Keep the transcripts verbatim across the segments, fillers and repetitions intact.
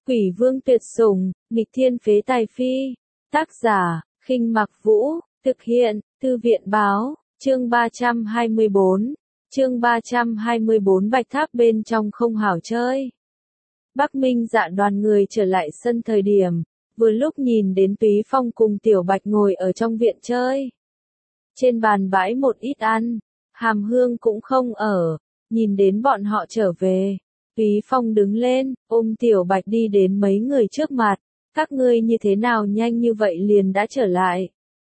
Quỷ vương tuyệt sủng, nghịch thiên phế tài phi. Tác giả, Khinh Mặc Vũ, thực hiện, Thư viện báo, chương ba trăm hai mươi bốn. Chương ba trăm hai mươi bốn Bạch Tháp bên trong không hảo chơi. Bắc Minh Dạ đoàn người trở lại sân thời điểm, vừa lúc nhìn đến Túy Phong cùng Tiểu Bạch ngồi ở trong viện chơi. Trên bàn bãi một ít ăn, Hàm Hương cũng không ở, nhìn đến bọn họ trở về. Túy Phong đứng lên, ôm Tiểu Bạch đi đến mấy người trước mặt, các ngươi như thế nào nhanh như vậy liền đã trở lại.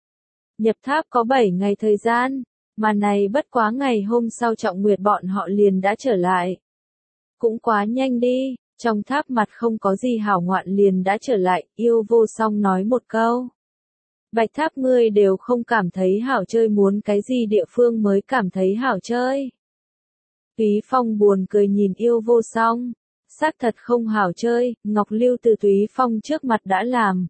Nhập tháp có bảy ngày thời gian, mà này bất quá ngày hôm sau Trọng Nguyệt bọn họ liền đã trở lại. Cũng quá nhanh đi, trong tháp mặt không có gì hảo ngoạn liền đã trở lại, Yêu Vô Song nói một câu. Bạch Tháp ngươi đều không cảm thấy hảo chơi, muốn cái gì địa phương mới cảm thấy hảo chơi. Túy Phong buồn cười nhìn Yêu Vô Song, xác thật không hảo chơi, Ngọc Lưu từ Túy Phong trước mặt đã làm.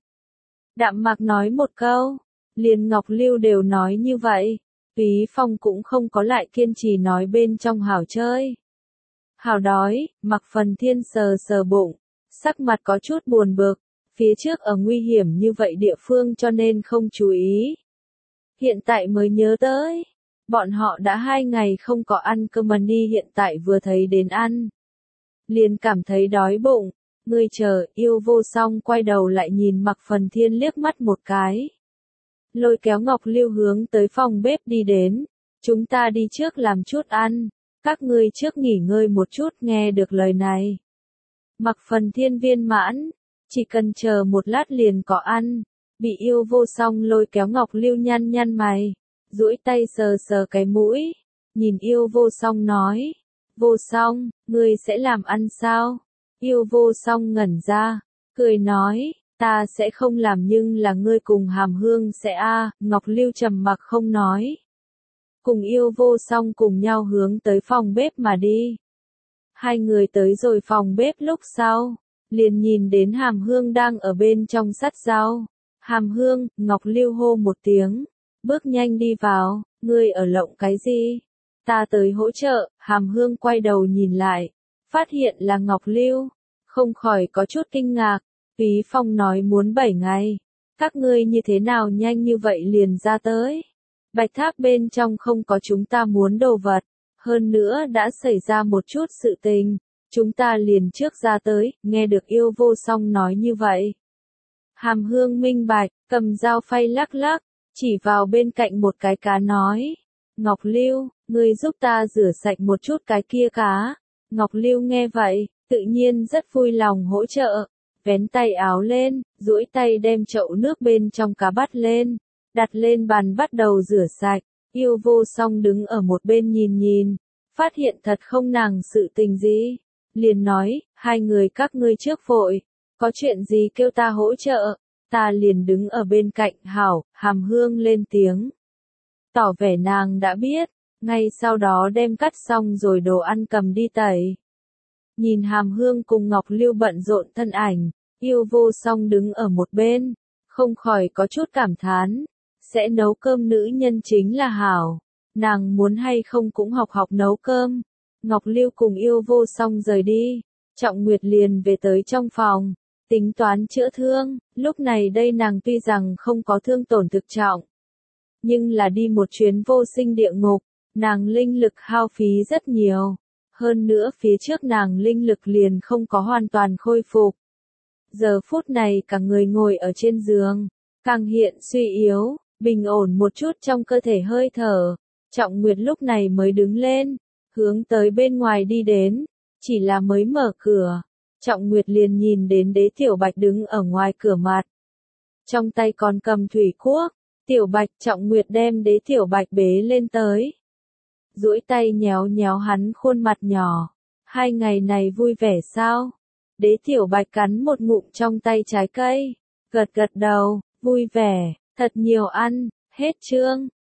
Đạm Mạc nói một câu, liền Ngọc Lưu đều nói như vậy, Túy Phong cũng không có lại kiên trì nói bên trong hảo chơi. Hảo đói, Mạc Phần Thiên sờ sờ bụng, sắc mặt có chút buồn bực, phía trước ở nguy hiểm như vậy địa phương cho nên không chú ý. Hiện tại mới nhớ tới, bọn họ đã hai ngày không có ăn cơm mà đi, hiện tại vừa thấy đến ăn. Liền cảm thấy đói bụng, ngươi chờ. Yêu Vô Song quay đầu lại nhìn Mạc Phần Thiên liếc mắt một cái. Lôi kéo Ngọc Lưu hướng tới phòng bếp đi đến, chúng ta đi trước làm chút ăn, các ngươi trước nghỉ ngơi một chút. Nghe được lời này, Mạc Phần Thiên viên mãn, chỉ cần chờ một lát liền có ăn. Bị Yêu Vô Song lôi kéo Ngọc Lưu nhăn nhăn mày, duỗi tay sờ sờ cái mũi, nhìn Yêu Vô Song nói, Vô Song, ngươi sẽ làm ăn sao? Yêu Vô Song ngẩn ra, cười nói, ta sẽ không làm nhưng là ngươi cùng Hàm Hương sẽ a. À. Ngọc Lưu trầm mặc không nói. Cùng Yêu Vô Song cùng nhau hướng tới phòng bếp mà đi. Hai người tới rồi phòng bếp lúc sau, liền nhìn đến Hàm Hương đang ở bên trong sắt rau. Hàm Hương, Ngọc Lưu hô một tiếng, bước nhanh đi vào, ngươi ở lộng cái gì? Ta tới hỗ trợ. Hàm Hương quay đầu nhìn lại, phát hiện là Ngọc Lưu, không khỏi có chút kinh ngạc. Túy Phong nói muốn bảy ngày, các ngươi như thế nào nhanh như vậy liền ra tới? Bạch Tháp bên trong không có chúng ta muốn đồ vật, hơn nữa đã xảy ra một chút sự tình, chúng ta liền trước ra tới. Nghe được Yêu Vô Song nói như vậy, Hàm Hương minh bạch, cầm dao phay lắc lắc, chỉ vào bên cạnh một cái cá nói, Ngọc Lưu, ngươi giúp ta rửa sạch một chút cái kia cá. Ngọc Lưu nghe vậy, tự nhiên rất vui lòng hỗ trợ, vén tay áo lên, duỗi tay đem chậu nước bên trong cá bắt lên, đặt lên bàn bắt đầu rửa sạch. Yêu Vô Song đứng ở một bên nhìn nhìn, phát hiện thật không nàng sự tình gì, liền nói, hai người các ngươi trước vội, có chuyện gì kêu ta hỗ trợ, ta liền đứng ở bên cạnh. Hảo. Hàm Hương lên tiếng, tỏ vẻ nàng đã biết, ngay sau đó đem cắt xong rồi đồ ăn cầm đi tẩy. Nhìn Hàm Hương cùng Ngọc Lưu bận rộn thân ảnh, Yêu Vô Song đứng ở một bên, không khỏi có chút cảm thán, sẽ nấu cơm nữ nhân chính là hảo, nàng muốn hay không cũng học học nấu cơm. Ngọc Lưu cùng Yêu Vô Song rời đi, Trọng Nguyệt liền về tới trong phòng, tính toán chữa thương. Lúc này đây nàng tuy rằng không có thương tổn thực trọng, nhưng là đi một chuyến vô sinh địa ngục, nàng linh lực hao phí rất nhiều. Hơn nữa phía trước nàng linh lực liền không có hoàn toàn khôi phục. Giờ phút này cả người ngồi ở trên giường, càng hiện suy yếu, bình ổn một chút trong cơ thể hơi thở. Trọng Nguyệt lúc này mới đứng lên, hướng tới bên ngoài đi đến, chỉ là mới mở cửa, Trọng Nguyệt liền nhìn đến Đế Tiểu Bạch đứng ở ngoài cửa mặt. Trong tay còn cầm thủy cuốc. Tiểu Bạch, Trọng Nguyệt đem Đế Tiểu Bạch bế lên tới, duỗi tay nhéo nhéo hắn khuôn mặt nhỏ. Hai ngày này vui vẻ sao? Đế Tiểu Bạch cắn một ngụm trong tay trái cây, gật gật đầu, vui vẻ, thật nhiều ăn. Hết chương.